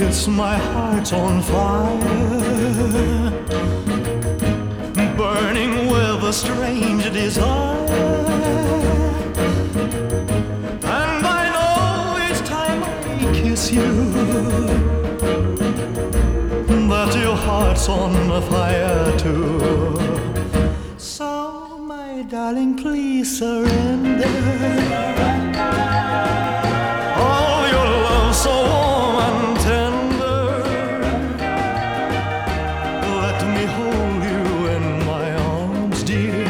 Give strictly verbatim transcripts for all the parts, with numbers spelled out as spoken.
kiss, my heart's on fire, burning with a strange desire. And I know each time I kiss you that your heart's on fire too. So my darling, please surrender. Oh, your love so warm and tender. Let me hold you in my arms, dear,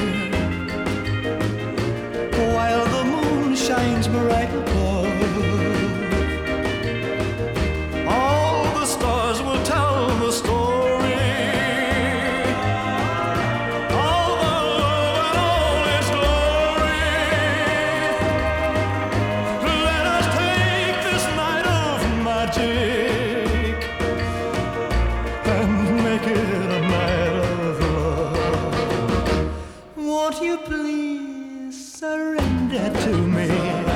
while the moon shines bright above. All the stars will tell the story. All the love and all its glory. Let us take this night of magic and make it a night of love. Won't you please surrender to me?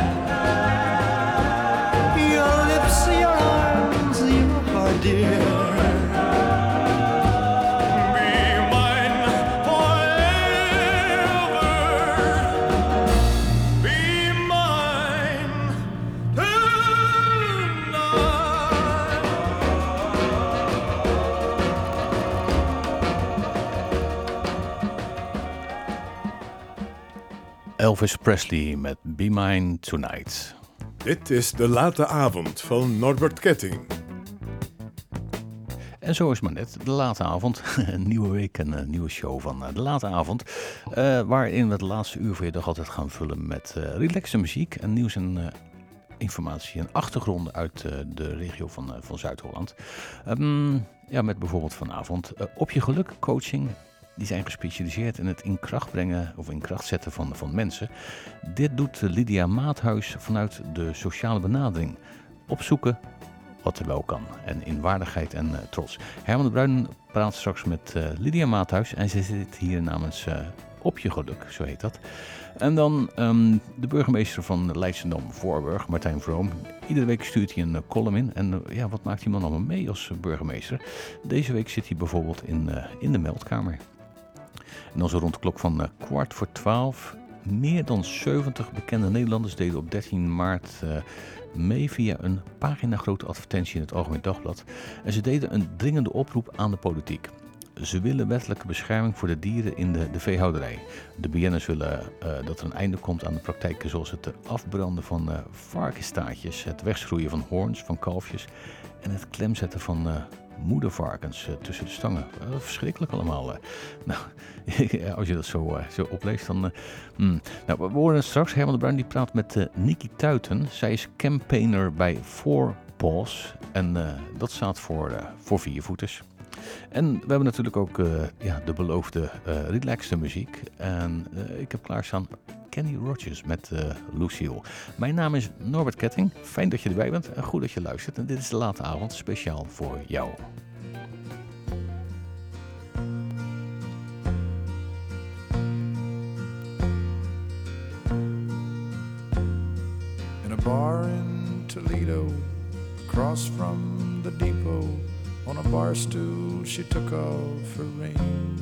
Your lips, your arms, your heart, dear. Be mine forever. Be mine tonight. Elvis Presley met Be Mine Tonight. Dit is De Late Avond van Norbert Ketting. En zo is maar net, De Late Avond. Een nieuwe week, een, een nieuwe show van uh, De Late Avond. Uh, waarin we het laatste uur van je dag altijd gaan vullen met uh, relaxe muziek en nieuws en uh, informatie en achtergronden uit uh, de regio van, uh, van Zuid-Holland. Um, ja, met bijvoorbeeld vanavond uh, Op je geluk coaching. Die zijn gespecialiseerd in het in kracht brengen of in kracht zetten van, van mensen. Dit doet Lydia Maathuis vanuit de sociale benadering. Opzoeken wat er wel kan. En in waardigheid en uh, trots. Herman de Bruin praat straks met uh, Lydia Maathuis. En ze zit hier namens uh, Op je geluk, zo heet dat. En dan um, de burgemeester van Leidschendam-Voorburg, Martijn Vroom. Iedere week stuurt hij een uh, column in. En uh, ja, wat maakt die man allemaal mee als uh, burgemeester? Deze week zit hij bijvoorbeeld in, uh, in de meldkamer. En dan zo rond de klok van uh, kwart voor twaalf. Meer dan zeventig bekende Nederlanders deden op dertien maart uh, mee via een paginagrote advertentie in het Algemeen Dagblad. En ze deden een dringende oproep aan de politiek. Ze willen wettelijke bescherming voor de dieren in de, de veehouderij. De B N'ers willen uh, dat er een einde komt aan de praktijken zoals het afbranden van uh, varkensstaartjes, het wegschroeien van hoorns, van kalfjes en het klemzetten van uh, moedervarkens uh, tussen de stangen. Uh, verschrikkelijk allemaal. Uh. Nou, als je dat zo, uh, zo opleest, dan... Uh, hmm. Nou, we horen straks, Herman de Bruin die praat met uh, Nikki Tuiten. Zij is campaigner bij Four Paws. En uh, dat staat voor, uh, voor viervoeters. En we hebben natuurlijk ook uh, ja, de beloofde uh, relaxte muziek. En uh, ik heb klaarstaan Kenny Rogers met uh, Lucille. Mijn naam is Norbert Ketting. Fijn dat je erbij bent en goed dat je luistert. En dit is De Late Avond speciaal voor jou. In a bar in Toledo, across from the depot, on a bar stool she took off her ring.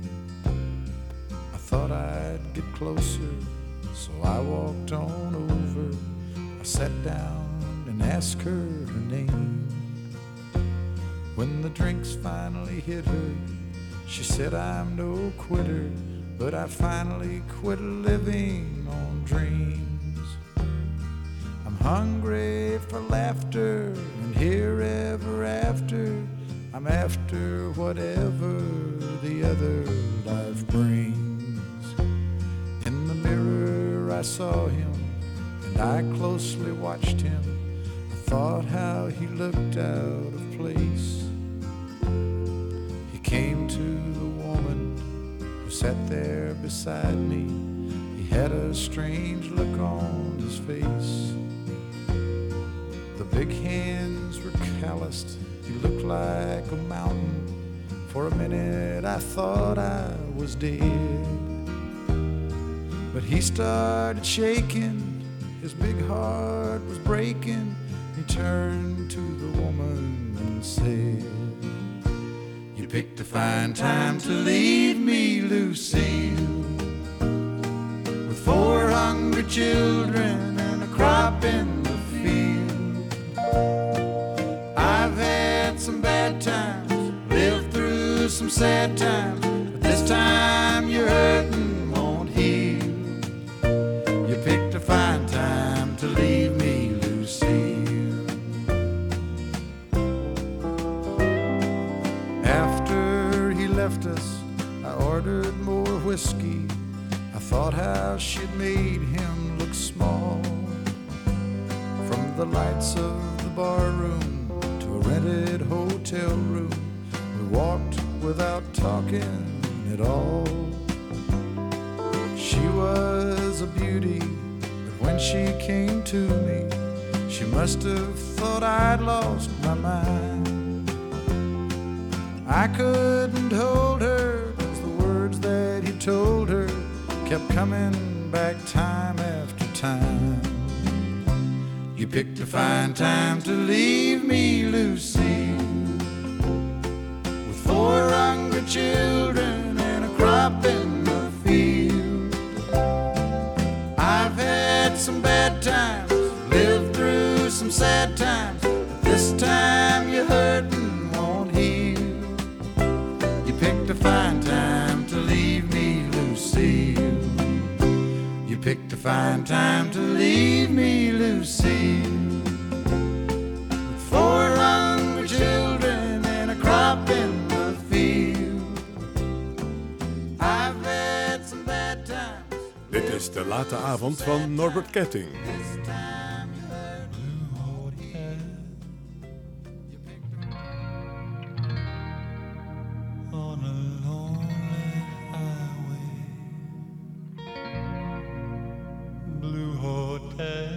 I thought I'd get closer, so I walked on over. I sat down and asked her her name. When the drinks finally hit her, she said I'm no quitter, but I finally quit living on dreams. I'm hungry for laughter and here ever after. I'm after whatever the other life brings. In the mirror I saw him and I closely watched him. I thought how he looked out of place. He came to the woman who sat there beside me. He had a strange look on his face. The big hands were calloused. He looked like a mountain. For a minute I thought I was dead. But he started shaking. His big heart was breaking. He turned to the woman and and said, you picked a fine time to leave me, Lucille, with four hungry children and a crop in the field. I've had some bad times, lived through some sad times, but this time your hurting won't heal. You picked a fine time to leave me, Lucille. After he left us, I ordered more whiskey. I thought how she'd made him look small. From the lights of the bar room to a rented hotel room, we walked without talking at all. She was a beauty, but when she came to me, she must have thought I'd lost my mind. I couldn't hold her, 'cause the words that he told her kept coming back time after time. You picked a fine time to leave me, Lucille, with four hungry children and a crop in the field. I've had some bad times, lived through some sad times, but this time your hurting won't heal. You picked a fine time to leave me, Lucille. You picked a fine time to leave me, Lucille, with four hungry children and a crop in the field. I've had some bad times. Dit is de late avond van Norbert Ketting. This time you hurting won't heal. You picked a On a lonely highway, blue hotel.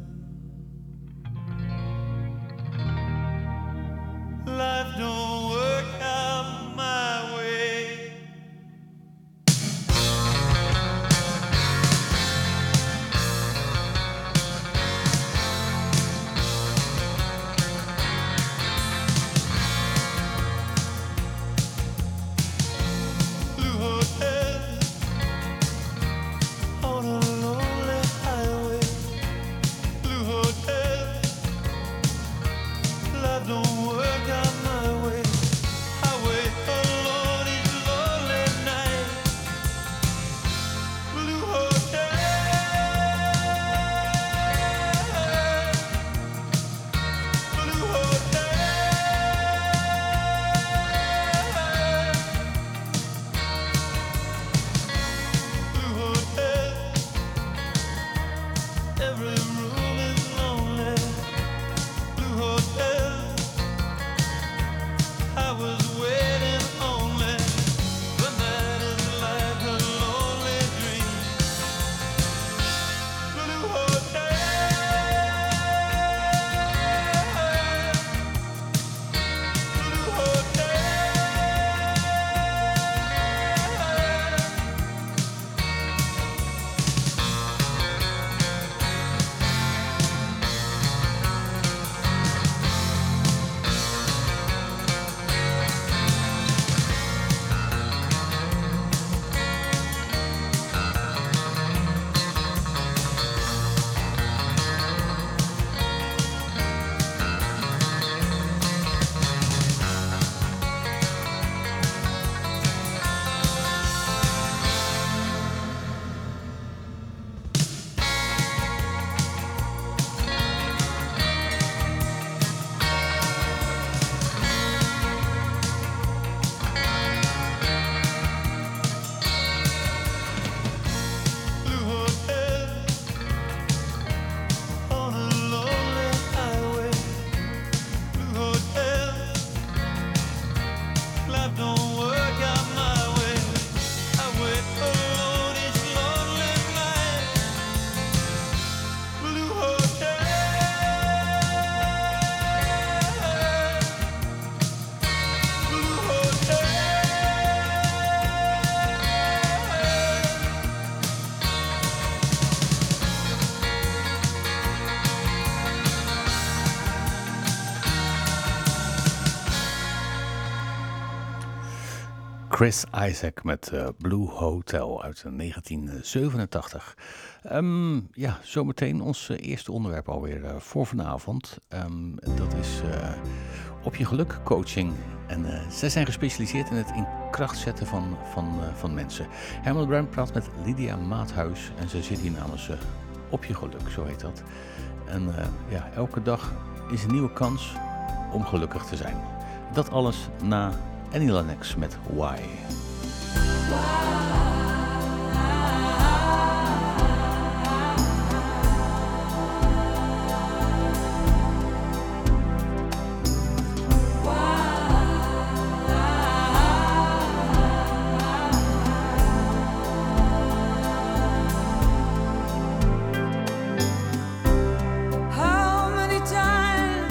Life don't work out my way. Chris Isaak met uh, Blue Hotel uit negentien zevenentachtig. Um, ja, zometeen ons uh, eerste onderwerp alweer uh, voor vanavond. Um, dat is uh, op je geluk coaching. En uh, zij zijn gespecialiseerd in het in kracht zetten van, van, uh, van mensen. Herman Brand praat met Lydia Maathuis en ze zit hier namens uh, op je geluk, zo heet dat. En uh, ja, elke dag is een nieuwe kans om gelukkig te zijn. Dat alles na Annie Lennox met Why.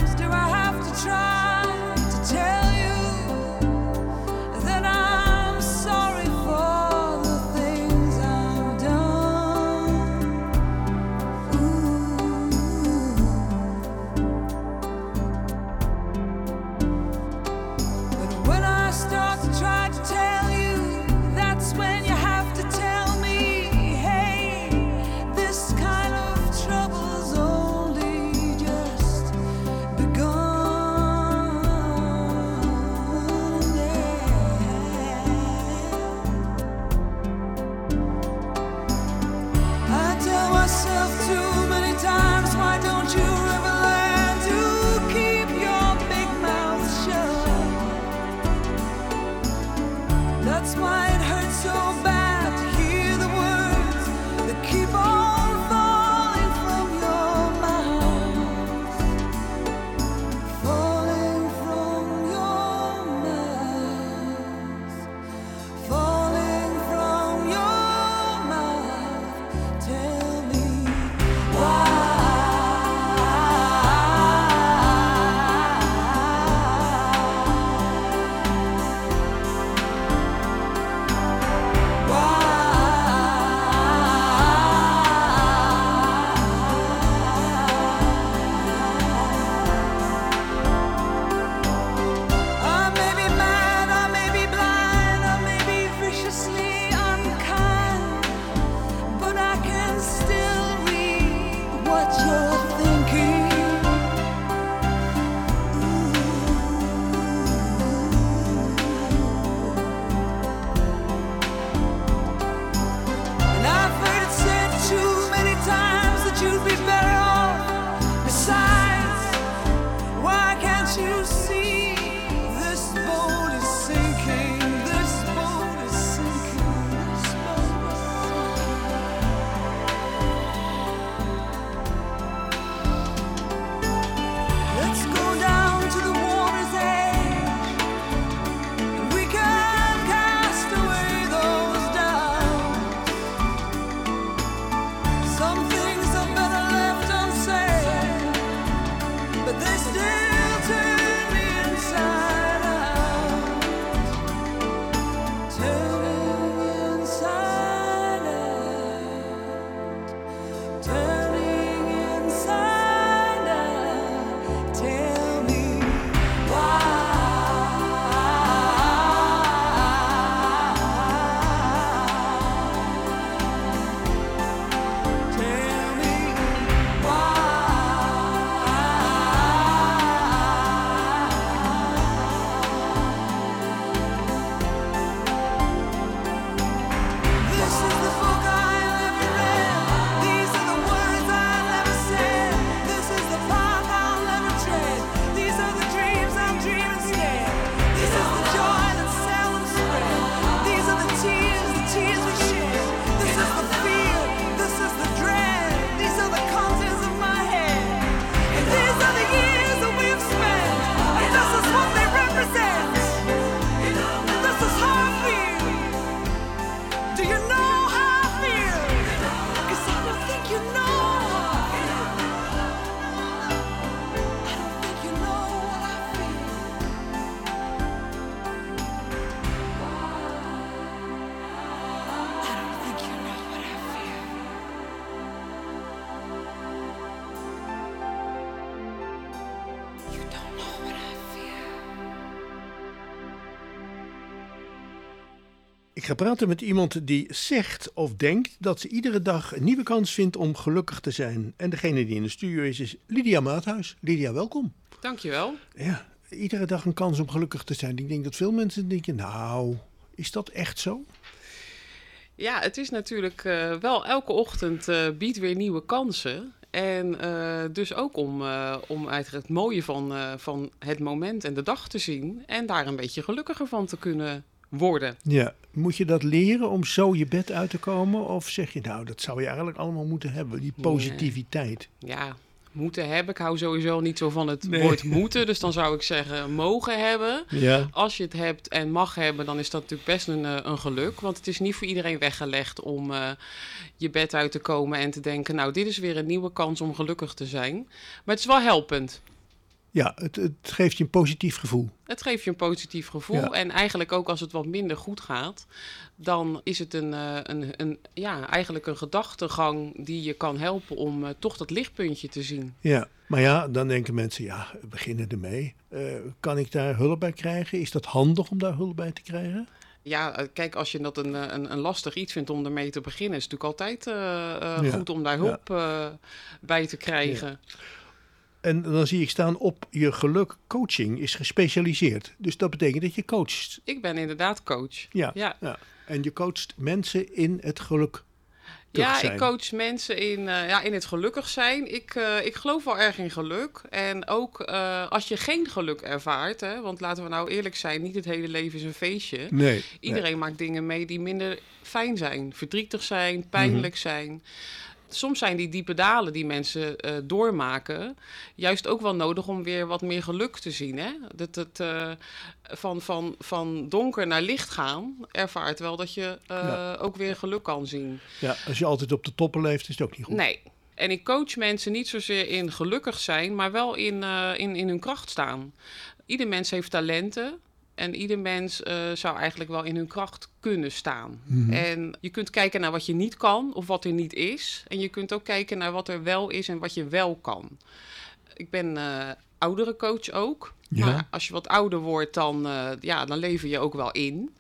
Try to tell you that I'm ga praten met iemand die zegt of denkt dat ze iedere dag een nieuwe kans vindt om gelukkig te zijn. En degene die in de studio is, is Lydia Maathuis. Lydia, welkom. Dankjewel. Ja, iedere dag een kans om gelukkig te zijn. Ik denk dat veel mensen denken, nou, is dat echt zo? Ja, het is natuurlijk uh, wel elke ochtend uh, biedt weer nieuwe kansen. En uh, dus ook om, uh, om eigenlijk het mooie van, uh, van het moment en de dag te zien. En daar een beetje gelukkiger van te kunnen worden. Ja, moet je dat leren om zo je bed uit te komen? Of zeg je, nou, dat zou je eigenlijk allemaal moeten hebben, die positiviteit? Nee. Ja, moeten hebben. Ik hou sowieso niet zo van het nee. woord moeten. Dus dan zou ik zeggen mogen hebben. Ja. Als je het hebt en mag hebben, dan is dat natuurlijk best een, een geluk. Want het is niet voor iedereen weggelegd om uh, je bed uit te komen en te denken, nou, dit is weer een nieuwe kans om gelukkig te zijn. Maar het is wel helpend. Ja, het, het geeft je een positief gevoel. Het geeft je een positief gevoel. Ja. En eigenlijk ook als het wat minder goed gaat, dan is het een, uh, een, een, ja, eigenlijk een gedachtegang die je kan helpen om uh, toch dat lichtpuntje te zien. Ja, maar ja, dan denken mensen, ja, we beginnen ermee. Uh, kan ik daar hulp bij krijgen? Is dat handig om daar hulp bij te krijgen? Ja, kijk, als je dat een, een, een lastig iets vindt om ermee te beginnen, is het natuurlijk altijd uh, uh, ja. goed om daar hulp uh, bij te krijgen. Ja. En dan zie ik staan op je geluk coaching is gespecialiseerd. Dus dat betekent dat je coacht. Ik ben inderdaad coach. Ja, ja. ja. En je coacht mensen in het geluk Ja, zijn. ik coach mensen in, uh, ja, in het gelukkig zijn. Ik, uh, ik geloof wel erg in geluk. En ook uh, als je geen geluk ervaart, hè, want laten we nou eerlijk zijn, niet het hele leven is een feestje. Nee. Iedereen nee. maakt dingen mee die minder fijn zijn, verdrietig zijn, pijnlijk mm-hmm. zijn. Soms zijn die diepe dalen die mensen uh, doormaken juist ook wel nodig om weer wat meer geluk te zien. Hè? Dat het uh, van, van, van donker naar licht gaan ervaart wel dat je uh, ja. ook weer geluk kan zien. Ja, als je altijd op de toppen leeft is het ook niet goed. Nee. En ik coach mensen niet zozeer in gelukkig zijn, maar wel in, uh, in, in hun kracht staan. Ieder mens heeft talenten. En ieder mens uh, zou eigenlijk wel in hun kracht kunnen staan. Mm-hmm. En je kunt kijken naar wat je niet kan of wat er niet is. En je kunt ook kijken naar wat er wel is en wat je wel kan. Ik ben uh, oudere coach ook. Ja. Maar als je wat ouder wordt, dan, uh, ja, dan lever je ook wel in.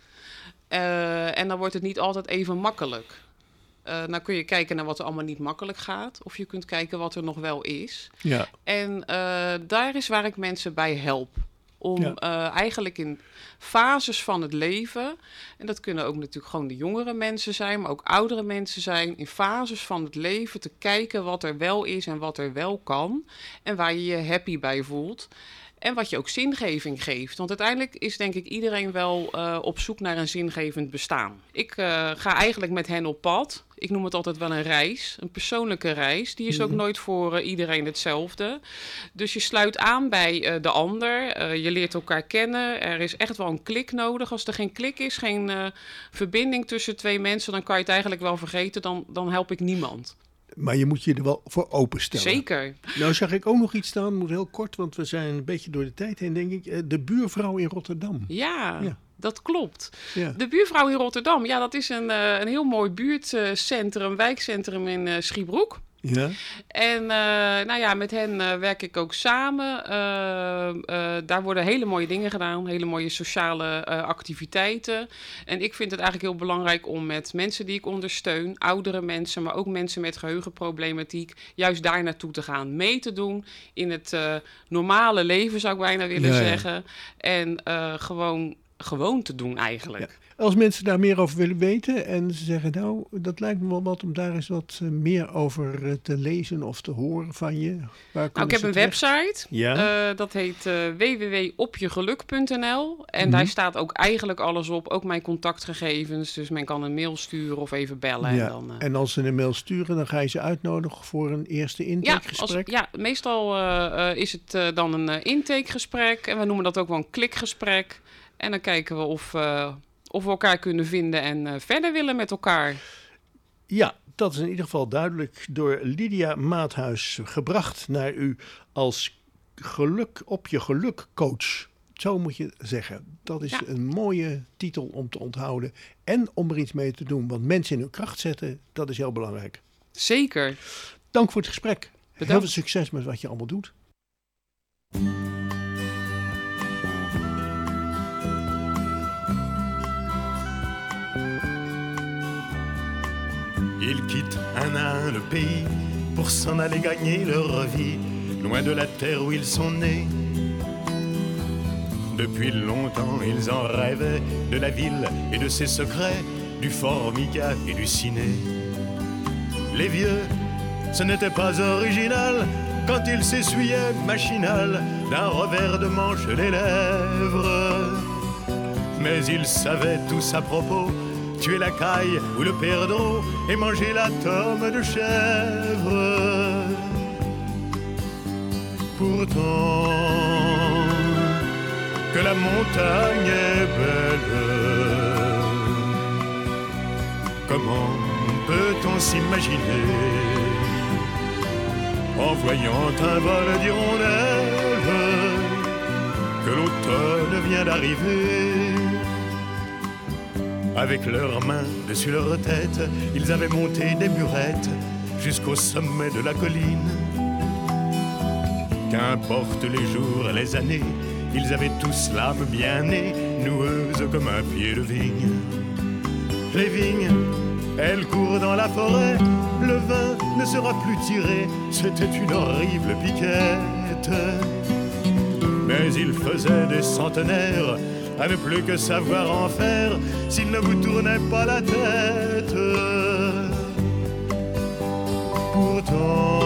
Uh, en dan wordt het niet altijd even makkelijk. Uh, dan kun je kijken naar wat er allemaal niet makkelijk gaat. Of je kunt kijken wat er nog wel is. Ja. En uh, daar is waar ik mensen bij help. Om ja. uh, eigenlijk in fases van het leven, en dat kunnen ook natuurlijk gewoon de jongere mensen zijn, maar ook oudere mensen zijn, in fases van het leven te kijken wat er wel is en wat er wel kan. En waar je je happy bij voelt. En wat je ook zingeving geeft. Want uiteindelijk is denk ik iedereen wel uh, op zoek naar een zingevend bestaan. Ik uh, ga eigenlijk met hen op pad. Ik noem het altijd wel een reis, een persoonlijke reis. Die is ook nooit voor uh, iedereen hetzelfde. Dus je sluit aan bij uh, de ander. Uh, je leert elkaar kennen. Er is echt wel een klik nodig. Als er geen klik is, geen uh, verbinding tussen twee mensen, dan kan je het eigenlijk wel vergeten. Dan, dan help ik niemand. Maar je moet je er wel voor openstellen. Zeker. Nou zag ik ook nog iets staan, moet heel kort, want we zijn een beetje door de tijd heen, denk ik. De buurvrouw in Rotterdam. Ja, ja. Dat klopt. Ja. De buurvrouw in Rotterdam, ja, dat is een, uh, een heel mooi buurtcentrum, wijkcentrum in uh, Schiebroek. Ja. En uh, nou ja, met hen uh, werk ik ook samen. Uh, uh, daar worden hele mooie dingen gedaan, hele mooie sociale uh, activiteiten. En ik vind het eigenlijk heel belangrijk om met mensen die ik ondersteun, oudere mensen, maar ook mensen met geheugenproblematiek, juist daar naartoe te gaan, mee te doen in het uh, normale leven, zou ik bijna willen ja, zeggen. Ja. En uh, gewoon, gewoon te doen eigenlijk. Ja. Als mensen daar meer over willen weten en ze zeggen, nou, dat lijkt me wel wat om daar eens wat meer over te lezen of te horen van je. Waar nou, ik heb een terecht? website, ja. uh, dat heet uh, w w w punt op je geluk punt n l. En mm-hmm. daar staat ook eigenlijk alles op, ook mijn contactgegevens. Dus men kan een mail sturen of even bellen. Ja. En, dan, uh... en als ze een mail sturen, dan ga je ze uitnodigen voor een eerste intakegesprek? Ja, als, ja meestal uh, uh, is het uh, dan een uh, intakegesprek. En we noemen dat ook wel een klikgesprek. En dan kijken we of... Uh, Of we elkaar kunnen vinden en uh, verder willen met elkaar. Ja, dat is in ieder geval duidelijk door Lydia Maathuis gebracht naar u als geluk op je geluk coach. Zo moet je zeggen. Dat is ja. een mooie titel om te onthouden en om er iets mee te doen. Want mensen in hun kracht zetten, dat is heel belangrijk. Zeker. Dank voor het gesprek. Bedankt. Heel veel succes met wat je allemaal doet. Ils quittent un à un le pays pour s'en aller gagner leur vie, loin de la terre où ils sont nés. Depuis longtemps, ils en rêvaient de la ville et de ses secrets, du Formica et du ciné. Les vieux, ce n'était pas original quand ils s'essuyaient machinal d'un revers de manche les lèvres. Mais ils savaient tous à propos tuer la caille ou le perdreau et manger la tome de chèvre. Pourtant, que la montagne est belle, comment peut-on s'imaginer en voyant un vol d'hirondelles que l'automne vient d'arriver? Avec leurs mains dessus leur tête, ils avaient monté des burettes jusqu'au sommet de la colline. Qu'importe les jours, les années, ils avaient tous l'âme bien née, noueuse comme un pied de vigne. Les vignes, elles courent dans la forêt, le vin ne sera plus tiré, c'était une horrible piquette. Mais il faisait des centenaires à ne plus que savoir en faire s'il ne vous tournait pas la tête. Pourtant,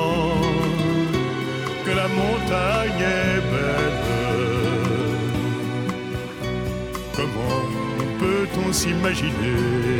que la montagne est belle, comment peut-on s'imaginer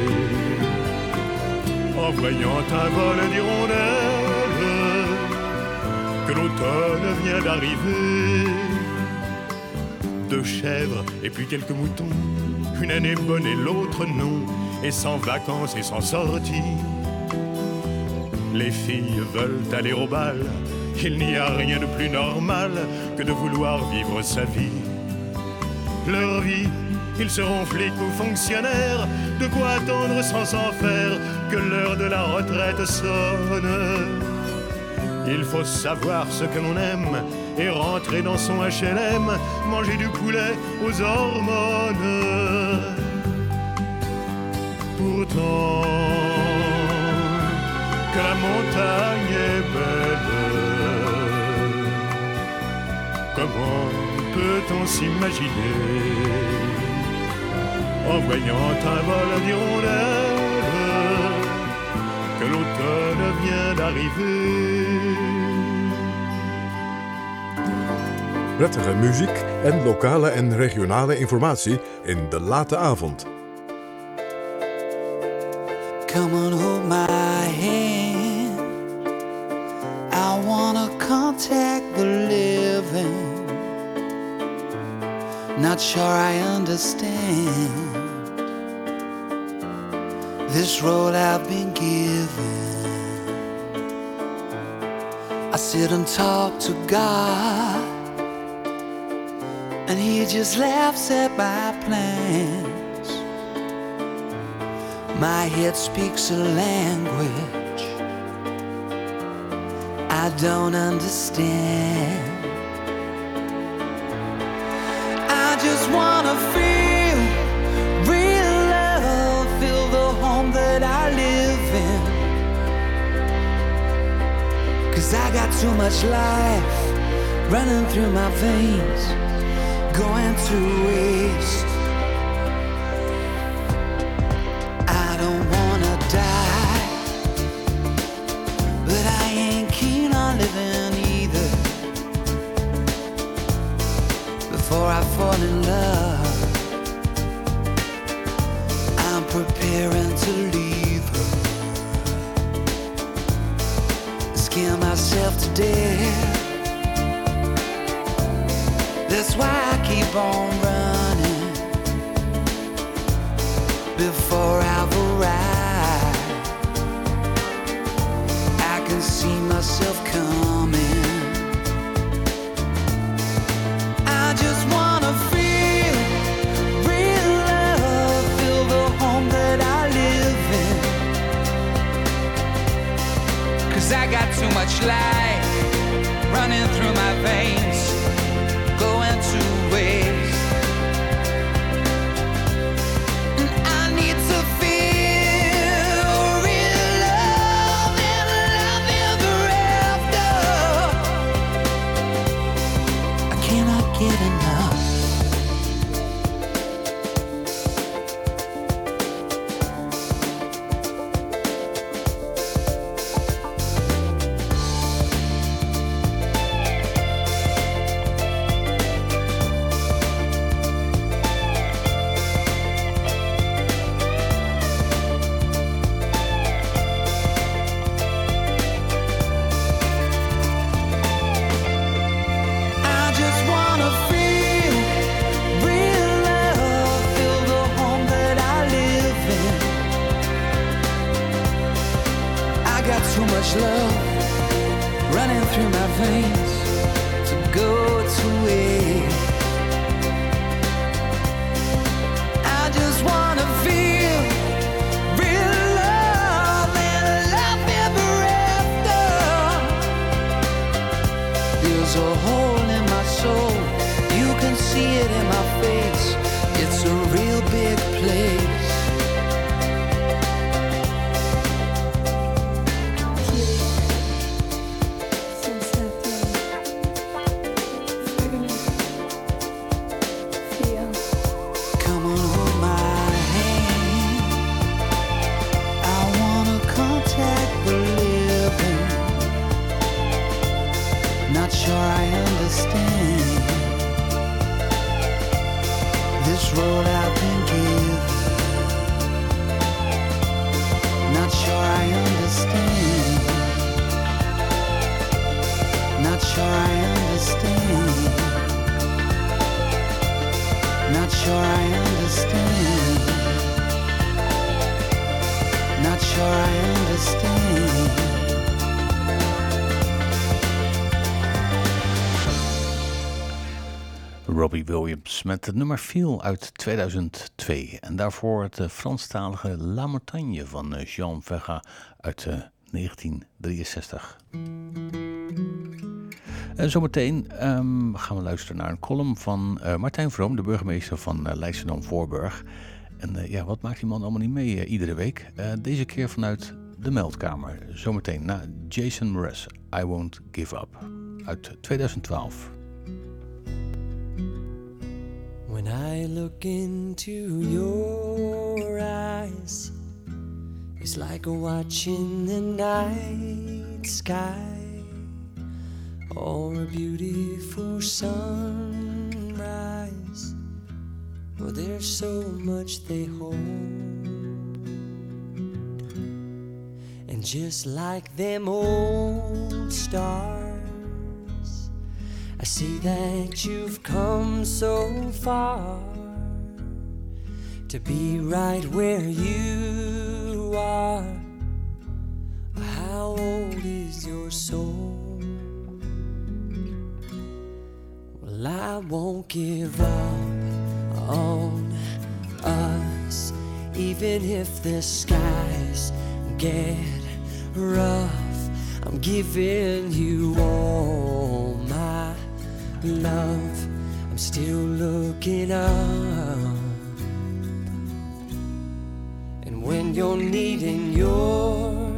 en voyant un vol d'hirondelles que l'automne vient d'arriver? Deux chèvres et puis quelques moutons, une année bonne et l'autre non, et sans vacances et sans sortie. Les filles veulent aller au bal, il n'y a rien de plus normal que de vouloir vivre sa vie. Leur vie, ils seront flics ou fonctionnaires, de quoi attendre sans s'en faire que l'heure de la retraite sonne. Il faut savoir ce que l'on aime et rentrer dans son H L M, manger du poulet aux hormones. Pourtant, que la montagne est belle, comment peut-on s'imaginer en voyant un vol d'hirondelles que l'automne vient d'arriver? Prettige muziek en lokale en regionale informatie in De Late Avond. Come on, hold my hand. I wanna contact the living. Not sure I understand this road I've been given. I sit and talk to God, and He just laughs at my plans. My head speaks a language I don't understand. I just wanna feel real love, feel the home that I live in. 'Cause I got too much life running through my veins, going to waste. I don't wanna die, but I ain't keen on living either. Before I fall in love, I'm preparing to leave her. Scare myself to death. That's why I keep on running before I've arrived. I can see myself coming. I just wanna feel real love, feel the home that I live in. 'Cause I got too much life running through my veins, going to waste. And I need to feel real I got too much love running through my veins to go to waste. I just wanna feel real love and love ever after. There's a hole in my soul, you can see it in my face. It's a real big place. Robbie Williams met het nummer Feel uit tweeduizend twee. En daarvoor het uh, Franstalige La Montagne van uh, Jean Vega uit uh, negentien drieënzestig. En zometeen um, gaan we luisteren naar een column van uh, Martijn Vroom, de burgemeester van uh, Leidschendam-Voorburg. En uh, ja, wat maakt die man allemaal niet mee uh, iedere week? Uh, deze keer vanuit de Meldkamer. Zometeen na Jason Mraz, I Won't Give Up uit tweeduizend twaalf. When I look into your eyes, it's like watching the night sky or a beautiful sunrise. Well, there's so much they hold, and just like them old stars, I see that you've come so far to be right where you are. How old is your soul? Well, I won't give up on us, even if the skies get rough. I'm giving you all my love, I'm still looking up. And when you're needing your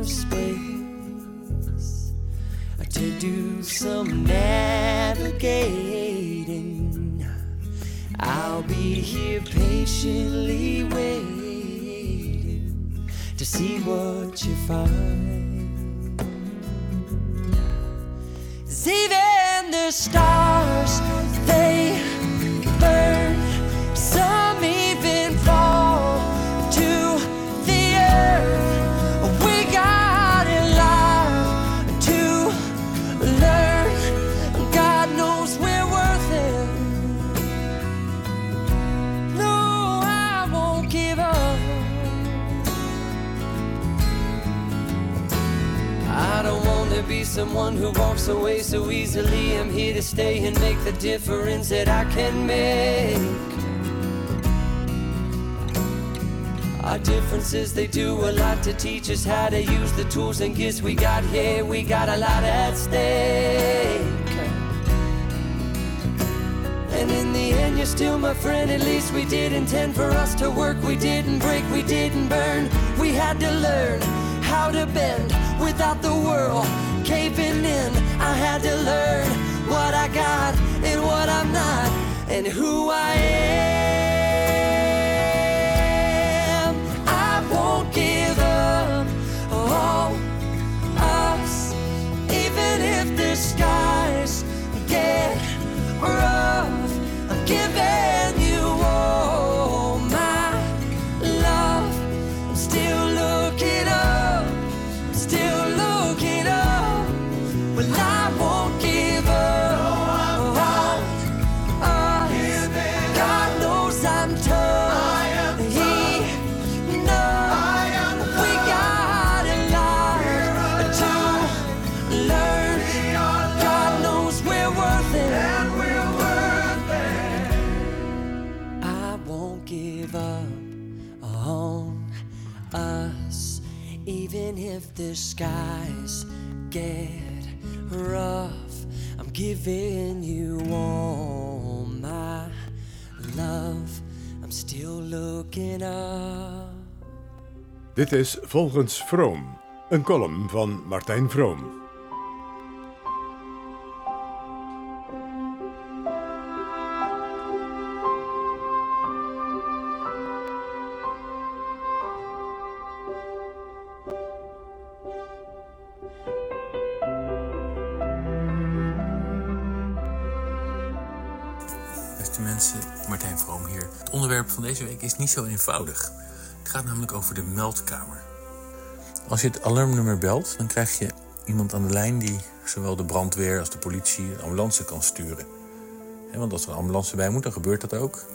space to do some navigating, I'll be here patiently waiting to see what you find. 'Cause even the stars, they burn, some even fall to the earth. We got in life to learn, God knows we're worth it. No, I won't give up. I don't want to be someone who walks away so easily. I'm here to stay and make the difference that I can make. Our differences, they do a lot to teach us how to use the tools and gifts we got here. We got a lot at stake. And in the end, you're still my friend. At least we did intend for us to work. We didn't break, we didn't burn. We had to learn how to bend without the world caving in. I had to learn what I got and what I'm not, and who I am. I won't give up on us, even if the skies get rough. I'm giving you all my love. I'm still looking up, still looking up. Well, I won't give up on us. God knows us, even if the skies get rough. I'm giving you all my love. I'm still looking up. Dit is Volgens Vroom, een column van Martijn Vroom. Beste mensen, Martijn Vroom hier. Het onderwerp van deze week is niet zo eenvoudig. Het gaat namelijk over de meldkamer. Als je het alarmnummer belt, dan krijg je iemand aan de lijn die zowel de brandweer als de politie de ambulance kan sturen. He, want als er een ambulance bij moet, dan gebeurt dat ook.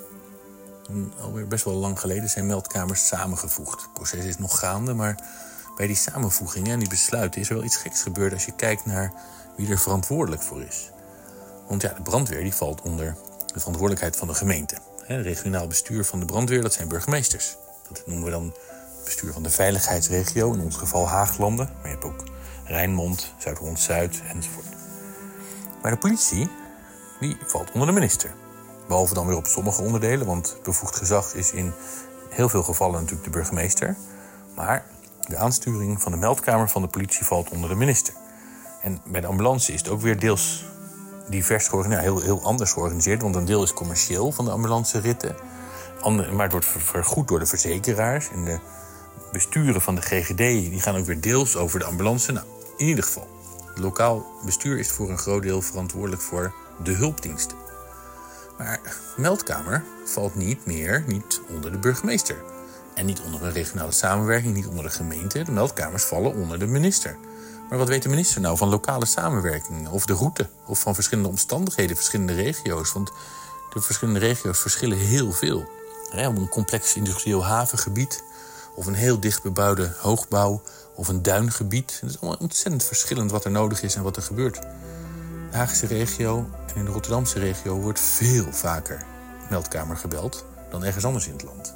En alweer best wel lang geleden zijn meldkamers samengevoegd. Het proces is nog gaande, maar bij die samenvoegingen en die besluiten is er wel iets geks gebeurd als je kijkt naar wie er verantwoordelijk voor is. Want ja, de brandweer die valt onder de verantwoordelijkheid van de gemeente. Het regionaal bestuur van de brandweer, dat zijn burgemeesters. Dat noemen we dan bestuur van de veiligheidsregio, in ons geval Haaglanden. Maar je hebt ook Rijnmond, Zuid-Holland-Zuid enzovoort. Maar de politie, die valt onder de minister. Behalve dan weer op sommige onderdelen, want bevoegd gezag is in heel veel gevallen natuurlijk de burgemeester. Maar de aansturing van de meldkamer van de politie valt onder de minister. En bij de ambulance is het ook weer deels divers georganiseerd, heel, heel anders georganiseerd. Want een deel is commercieel van de ambulanceritten. Ander, maar het wordt vergoed door de verzekeraars. En de besturen van de G G D die gaan ook weer deels over de ambulance. Nou, in ieder geval, het lokaal bestuur is voor een groot deel verantwoordelijk voor de hulpdiensten. Maar de meldkamer valt niet meer niet onder de burgemeester. En niet onder een regionale samenwerking, niet onder de gemeente. De meldkamers vallen onder de minister. Maar wat weet de minister nou van lokale samenwerking? Of de route? Of van verschillende omstandigheden, verschillende regio's? Want de verschillende regio's verschillen heel veel. Ja, op een complex industrieel havengebied, of een heel dicht bebouwde hoogbouw, of een duingebied. Het is allemaal ontzettend verschillend wat er nodig is en wat er gebeurt. De Haagse regio en in de Rotterdamse regio wordt veel vaker meldkamer gebeld dan ergens anders in het land.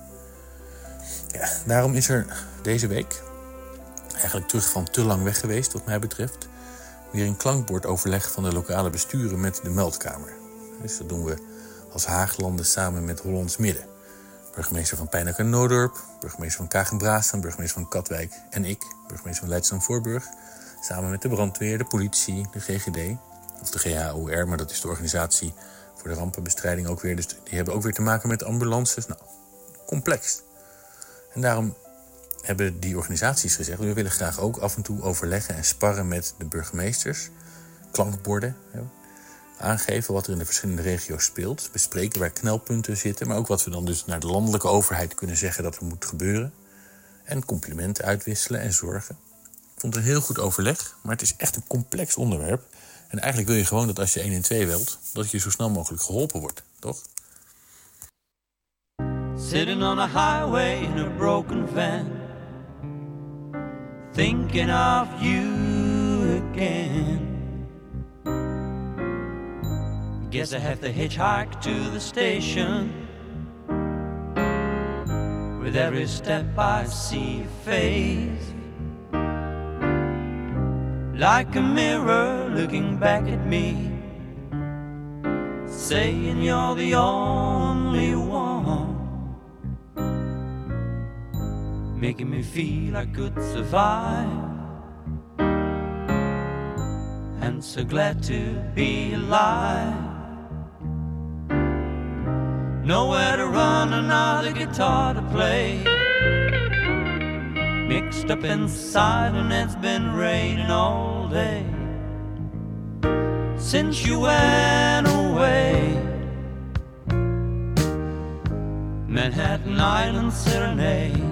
Ja, daarom is er deze week, eigenlijk terug van te lang weg geweest wat mij betreft, weer een klankbordoverleg van de lokale besturen met de meldkamer. Dus dat doen we als Haaglanden samen met Hollands Midden. Burgemeester van Pijnacker-Noordorp, burgemeester van Kagen-Braasdam, burgemeester van Katwijk en ik, burgemeester van Leidschendam-Voorburg, samen met de brandweer, de politie, de G G D, of de G H O R, maar dat is de organisatie voor de rampenbestrijding ook weer. Dus die hebben ook weer te maken met ambulances. Nou, complex. En daarom hebben die organisaties gezegd, we willen graag ook af en toe overleggen en sparren met de burgemeesters, klankborden, ja, aangeven wat er in de verschillende regio's speelt, bespreken waar knelpunten zitten, maar ook wat we dan dus naar de landelijke overheid kunnen zeggen dat er moet gebeuren. En complimenten uitwisselen en zorgen. Ik vond het een heel goed overleg, maar het is echt een complex onderwerp. En eigenlijk wil je gewoon dat als je een en twee wilt, dat je zo snel mogelijk geholpen wordt, toch? Sitting on a highway in a broken van, thinking of you again. Guess I have to hitchhike to the station. With every step I see your face, like a mirror looking back at me, saying you're the only one, making me feel I could survive. And so glad to be alive. Nowhere to run, another guitar to play, mixed up inside, and it's been raining all day since you went away. Manhattan Island Serenade.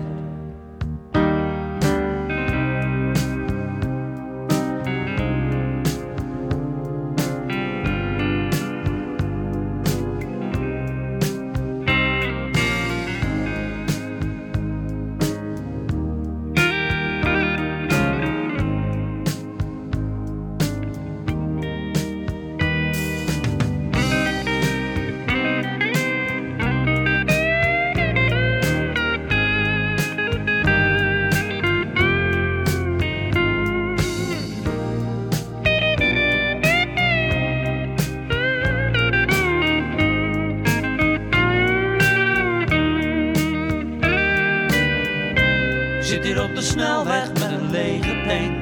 op de snelweg met een lege tank.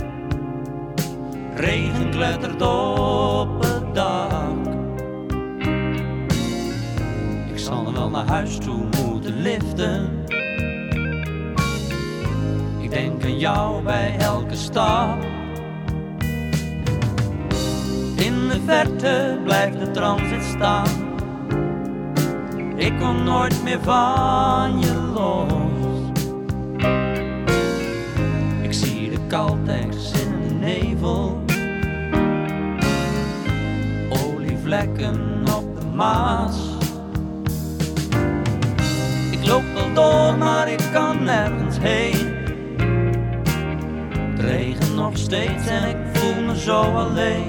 Regen klettert op het dak. Ik zal er wel naar huis toe moeten liften. Ik denk aan jou bij elke stap. In de verte blijft de transit staan. Ik kom nooit meer van je los. Ik zie de Caltex in de nevel. Olievlekken op de Maas. Ik loop wel door, maar ik kan nergens heen. Het regent nog steeds en ik voel me zo alleen.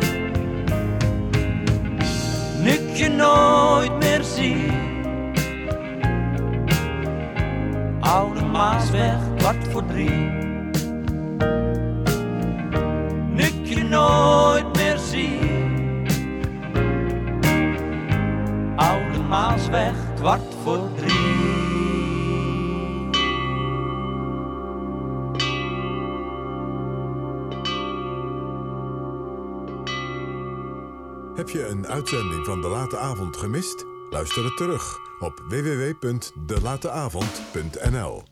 Nu ik je nooit meer zie. Oude Maasweg, kwart voor drie. Nu ik je nooit meer zie. Oude Maasweg, kwart voor drie. Heb je een uitzending van De Late Avond gemist? Luister het terug op w w w punt de late avond punt n l.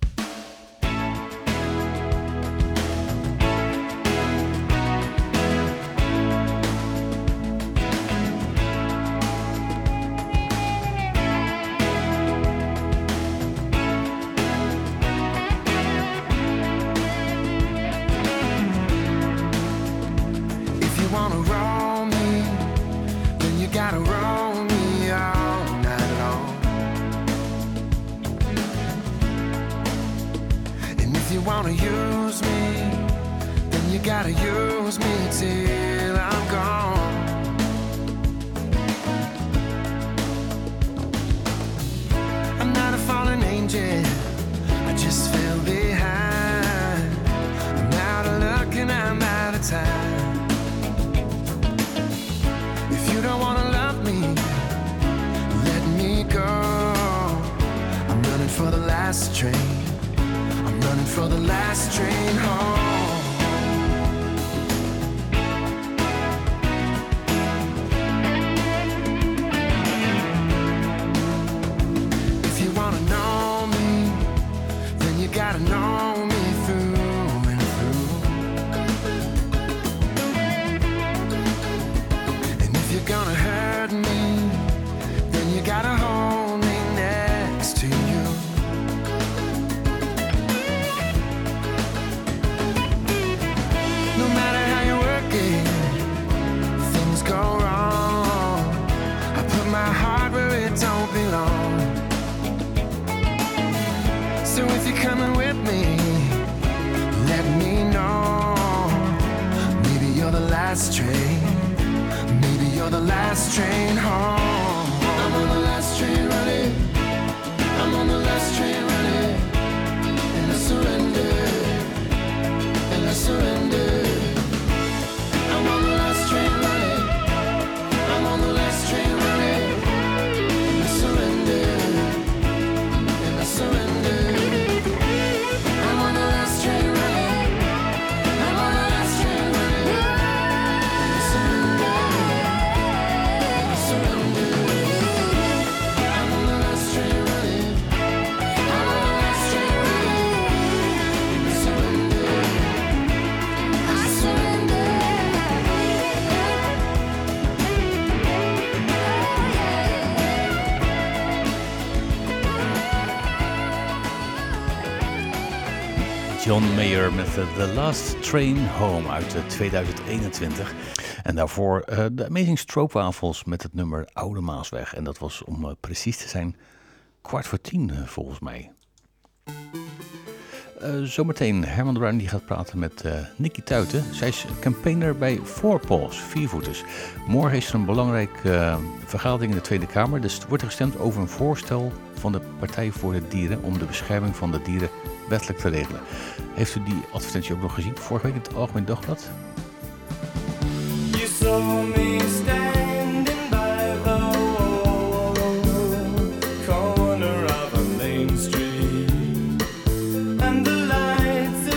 If you wanna roll me, then you gotta roll me all night long. And if you wanna use me, then you gotta use me till I'm gone. I'm not a fallen angel, I just fell behind. I'm out of luck and I'm out of time. If you don't wanna love me, let me go. I'm running for the last train. I'm running for the last train home. If you wanna know me, then you gotta know me through and through. And if you're gonna hurt me, then you gotta hold me next to you. No matter how you work it, things go wrong. I put my heart where it don't belong. So if you're coming with me, let me know. Maybe you're the last train. Maybe you're the last train home. I'm on the last train running. I'm on the last train running. And I surrender. And I surrender. I'm on the last train running. I'm on the last train running. And I surrender. And I surrender. I'm on the last train running. I'm on the last train running. And I surrender. And I surrender. I'm on the last train running. I'm on the last train running. And I surrender. I surrender. John Mayer met uh, The Last Train Home uit uh, tweeduizend eenentwintig. En daarvoor uh, de Amazing Stroopwafels met het nummer Oude Maasweg. En dat was, om uh, precies te zijn, kwart voor tien uh, volgens mij. Uh, zometeen Herman de Bruin die gaat praten met uh, Nikki Tuiten. Zij is campaigner bij Four Paws, Viervoeters. Morgen is er een belangrijke uh, vergadering in de Tweede Kamer. Dus wordt er gestemd over een voorstel van de Partij voor de Dieren om de bescherming van de dieren wettelijk te regelen. Heeft u die advertentie ook nog gezien? Vorige week in het Algemeen Dagblad? You saw me standing by the corner of a main street, and the lights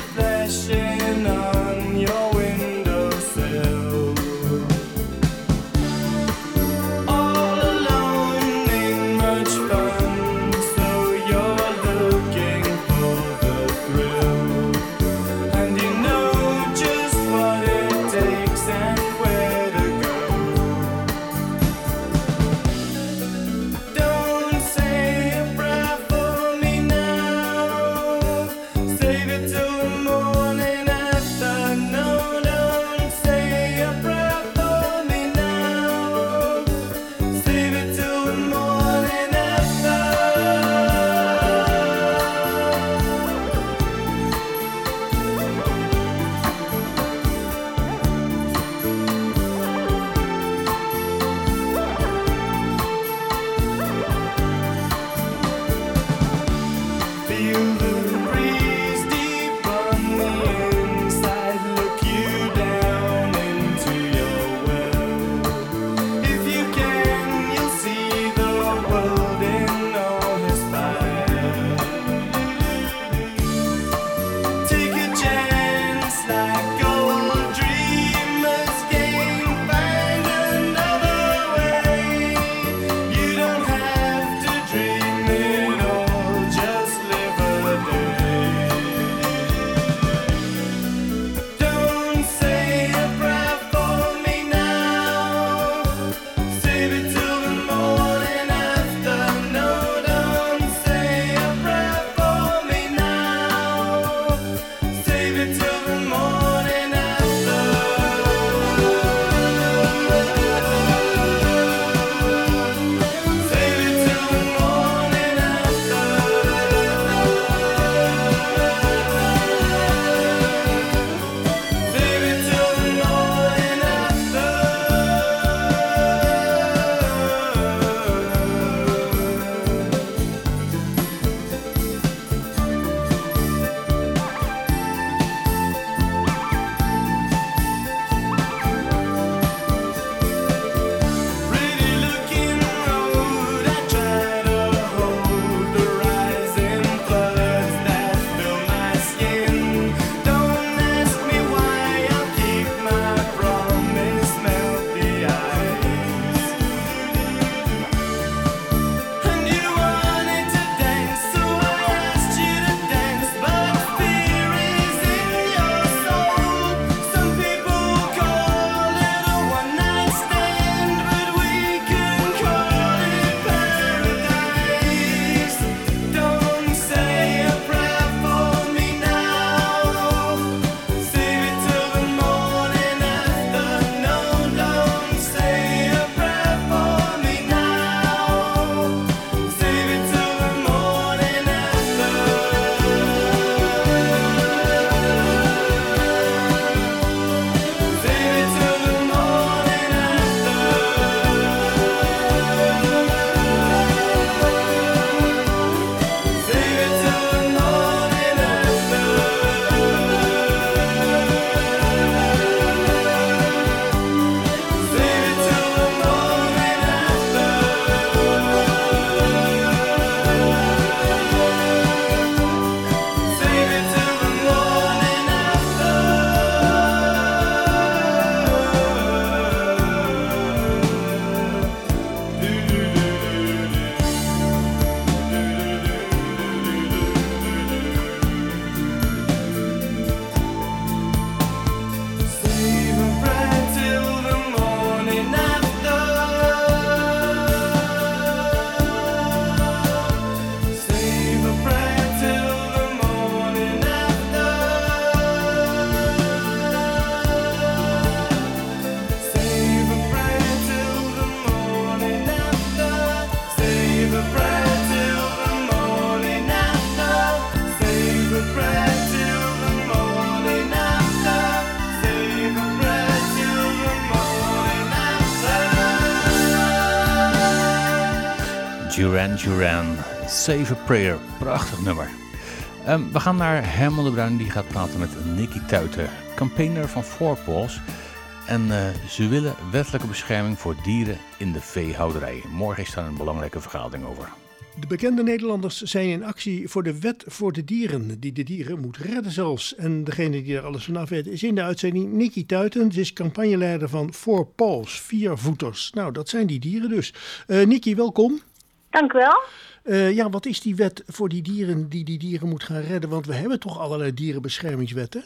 Duran Duran, Save a Prayer, prachtig nummer. Um, we gaan naar Herman de Bruin, die gaat praten met Nicky Tuiten, campaigner van Four Paws. En uh, ze willen wettelijke bescherming voor dieren in de veehouderij. Morgen is daar een belangrijke vergadering over. De bekende Nederlanders zijn in actie voor de wet voor de dieren, die de dieren moet redden zelfs. En degene die er alles vanaf weet is in de uitzending Nicky Tuiten. Ze is campagneleider van Four Paws, viervoeters. Nou, dat zijn die dieren dus. Uh, Nicky, welkom. Dank u wel. Uh, ja, wat is die wet voor die dieren die die dieren moet gaan redden? Want we hebben toch allerlei dierenbeschermingswetten?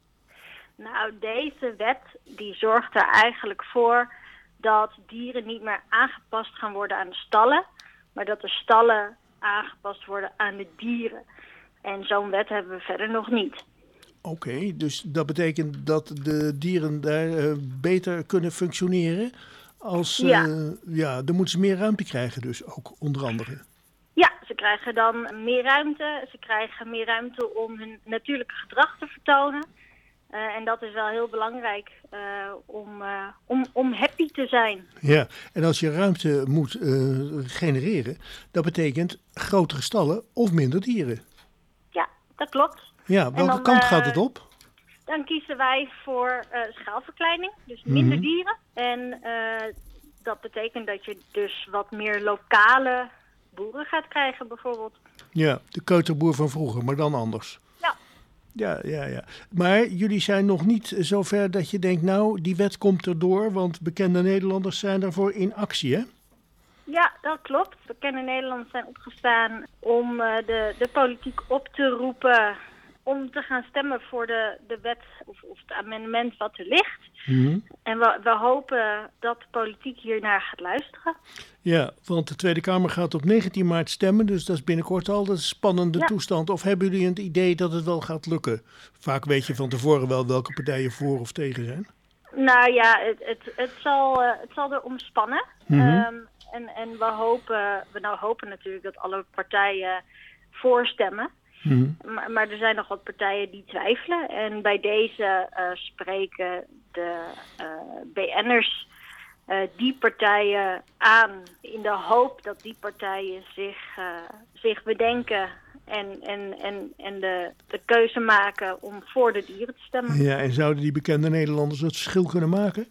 Nou, deze wet die zorgt er eigenlijk voor dat dieren niet meer aangepast gaan worden aan de stallen, maar dat de stallen aangepast worden aan de dieren. En zo'n wet hebben we verder nog niet. Oké, okay, dus dat betekent dat de dieren daar uh, beter kunnen functioneren als, uh, ja. ja, dan moeten ze meer ruimte krijgen dus ook, onder andere. Ja, ze krijgen dan meer ruimte. Ze krijgen meer ruimte om hun natuurlijke gedrag te vertonen. Uh, en dat is wel heel belangrijk uh, om, uh, om, om happy te zijn. Ja, en als je ruimte moet uh, genereren, dat betekent grotere stallen of minder dieren. Ja, dat klopt. Ja, welke dan, kant uh, gaat het op? Dan kiezen wij voor uh, schaalverkleining, dus minder Mm-hmm. dieren. En uh, dat betekent dat je dus wat meer lokale boeren gaat krijgen bijvoorbeeld. Ja, de keuterboer van vroeger, maar dan anders. Ja. Ja, ja, ja. Maar jullie zijn nog niet zover dat je denkt, nou, die wet komt erdoor, want bekende Nederlanders zijn daarvoor in actie, hè? Ja, dat klopt. Bekende Nederlanders zijn opgestaan om uh, de, de politiek op te roepen om te gaan stemmen voor de, de wet of, of het amendement wat er ligt. Mm-hmm. En we, we hopen dat de politiek hiernaar gaat luisteren. Ja, want de Tweede Kamer gaat op negentien maart stemmen, dus dat is binnenkort al. Dat is een spannende ja. toestand. Of hebben jullie het idee dat het wel gaat lukken? Vaak weet je van tevoren wel welke partijen voor of tegen zijn. Nou ja, het, het, het, zal, uh, het zal er omspannen. Mm-hmm. Um, en, en we hopen, we nou hopen natuurlijk dat alle partijen voorstemmen. Mm-hmm. Maar, maar er zijn nog wat partijen die twijfelen. En bij deze uh, spreken de uh, B N'ers uh, die partijen aan in de hoop dat die partijen zich, uh, zich bedenken en, en, en, en de, de keuze maken om voor de dieren te stemmen. Ja, en zouden die bekende Nederlanders het verschil kunnen maken?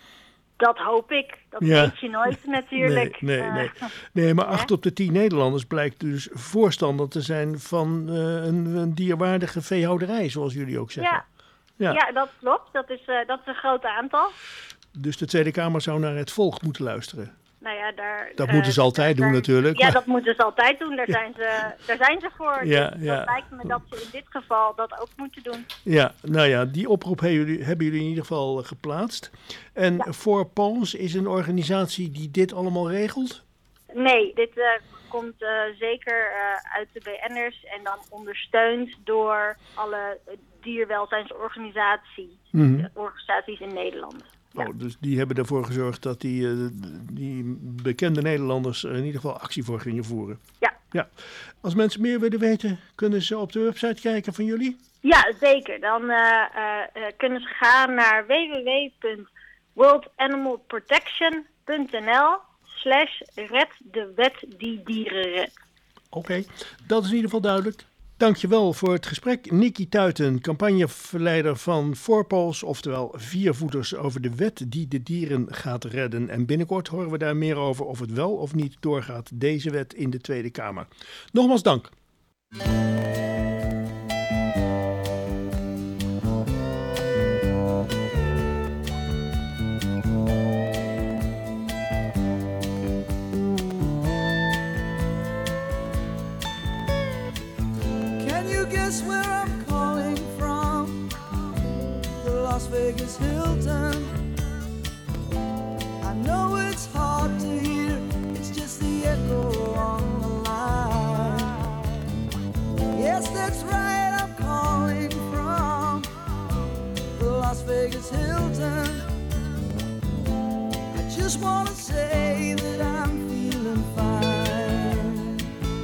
Dat hoop ik. Dat ja. weet je nooit natuurlijk. Nee, nee, uh, nee. nee maar acht op de tien Nederlanders blijkt dus voorstander te zijn van uh, een, een dierwaardige veehouderij, zoals jullie ook zeggen. Ja, ja. ja dat klopt. Dat is, uh, dat is een groot aantal. Dus de Tweede Kamer zou naar het volk moeten luisteren. Nou ja, daar, dat uh, moeten ze altijd doen daar, natuurlijk. Ja, maar... dat moeten ze altijd doen. Daar, ja. zijn, ze, daar zijn ze voor. Ja, dus ja. dat lijkt me dat ze in dit geval dat ook moeten doen. Ja, nou ja, die oproep hebben jullie, hebben jullie in ieder geval geplaatst. En ja. Four Paws is een organisatie die dit allemaal regelt? Nee, dit uh, komt uh, zeker uh, uit de B N'ers en dan ondersteund door alle dierwelzijnsorganisaties mm-hmm. organisaties in Nederland. Ja. Oh, dus die hebben ervoor gezorgd dat die, uh, die bekende Nederlanders er in ieder geval actie voor gingen voeren. Ja. ja. Als mensen meer willen weten, kunnen ze op de website kijken van jullie? Ja, zeker. Dan uh, uh, kunnen ze gaan naar w w w punt world animal protection punt n l slash red de wet die dieren redt. Oké, okay. Dat is in ieder geval duidelijk. Dankjewel voor het gesprek. Nicky Tuiten, campagneleider van Four Paws, oftewel viervoeters over de wet die de dieren gaat redden. En binnenkort horen we daar meer over of het wel of niet doorgaat, deze wet in de Tweede Kamer. Nogmaals dank. Guess where I'm calling from? The Las Vegas Hilton. I know it's hard to hear, it's just the echo on the line. Yes, that's right, I'm calling from the Las Vegas Hilton. I just wanna say that I'm feeling fine.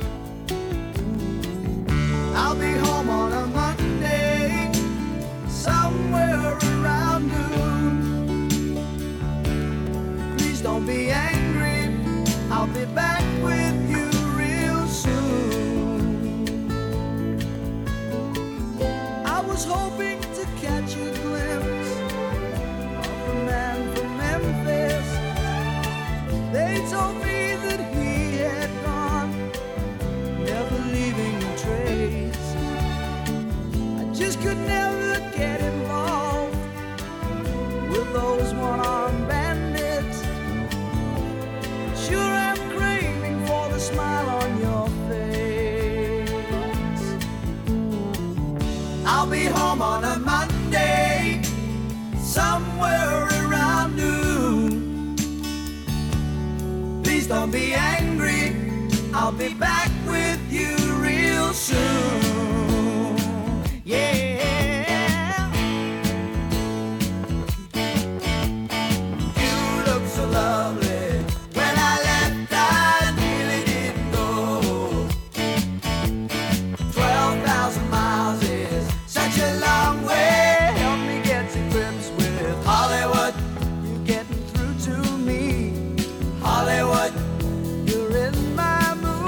I'll be home on a Monday, somewhere around noon. Please don't be angry, I'll be back with you. hoping to catch a glimpse of the man from Memphis. They told me that he had gone, never leaving a trace. I just could never get involved with those one-armed bandits. Sure, I'm craving for the smile on your face. I'll be home on a Monday, somewhere around noon. Please don't be angry, I'll be back with you real soon. Yeah. You look so lovely. When I left, I really didn't know. Twelve thousand miles is such a long way. Help me get to grips with Hollywood. You're getting through to me. Hollywood, you're in my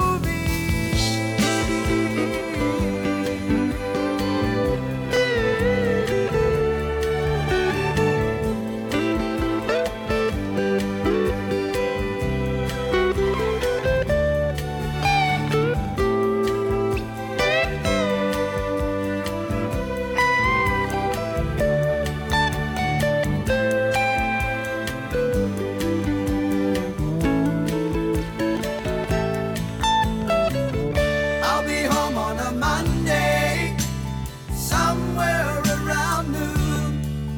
I'll be home on a Monday, somewhere around noon.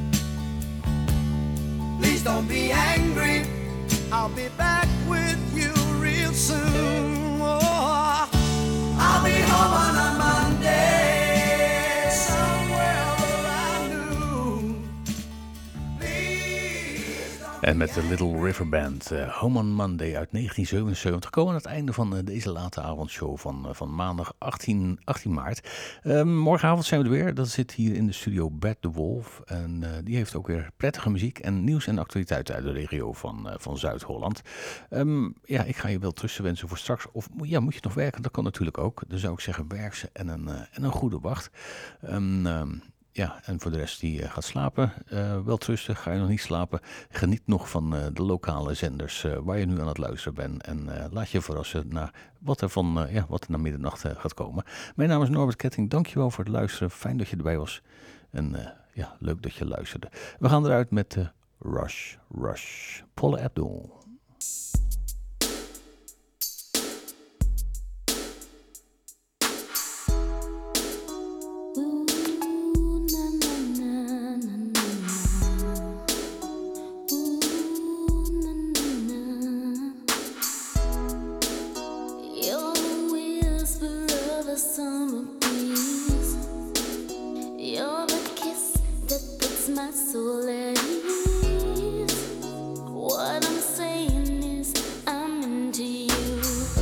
Please don't be angry, I'll be back with you real soon. Oh, I'll be home on a Monday, somewhere around noon. Please don't En met de Little River Band, uh, Home on Monday uit negentien zevenenzeventig, komen we aan het einde van uh, deze late avondshow van, uh, van maandag achttien maart. Uh, morgenavond zijn we er weer. Dat zit hier in de studio Bert de Wolf. En uh, die heeft ook weer prettige muziek en nieuws en actualiteiten uit de regio van, uh, van Zuid-Holland. Um, ja, ik ga je wel trusten wensen voor straks. Of ja, moet je nog werken? Dat kan natuurlijk ook. Dan zou ik zeggen, werk ze en een, uh, en een goede wacht. Um, um, Ja, en voor de rest die uh, gaat slapen, uh, wel trusten, ga je nog niet slapen. Geniet nog van uh, de lokale zenders uh, waar je nu aan het luisteren bent. En uh, laat je verrassen naar wat er, van, uh, ja, wat er na middernacht uh, gaat komen. Mijn naam is Norbert Ketting, dankjewel voor het luisteren. Fijn dat je erbij was. En uh, ja, leuk dat je luisterde. We gaan eruit met uh, Rush, Rush, Paula Abdul. My soul at ease. What I'm saying is I'm into you.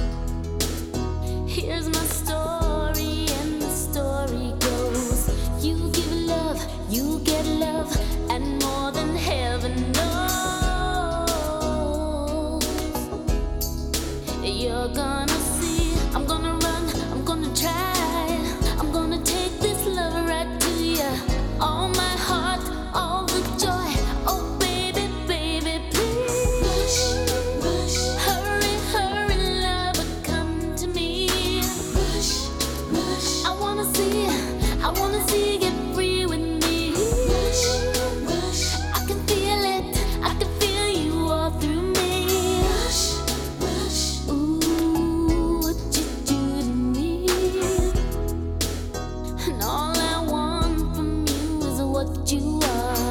Here's my story and the story goes. You give love, you get love, and more than heaven knows. You're gonna see, I'm gonna run, I'm gonna try, I'm gonna take this love right to you. All my heart, all the joy, oh baby, baby, please. Rush, rush, hurry, hurry, lover, come to me. Rush, rush, I wanna see, I wanna see you get free with me. Rush, rush, I can feel it, I can feel you all through me. Rush, rush, ooh, what you do to me. And all I want from you is what you are.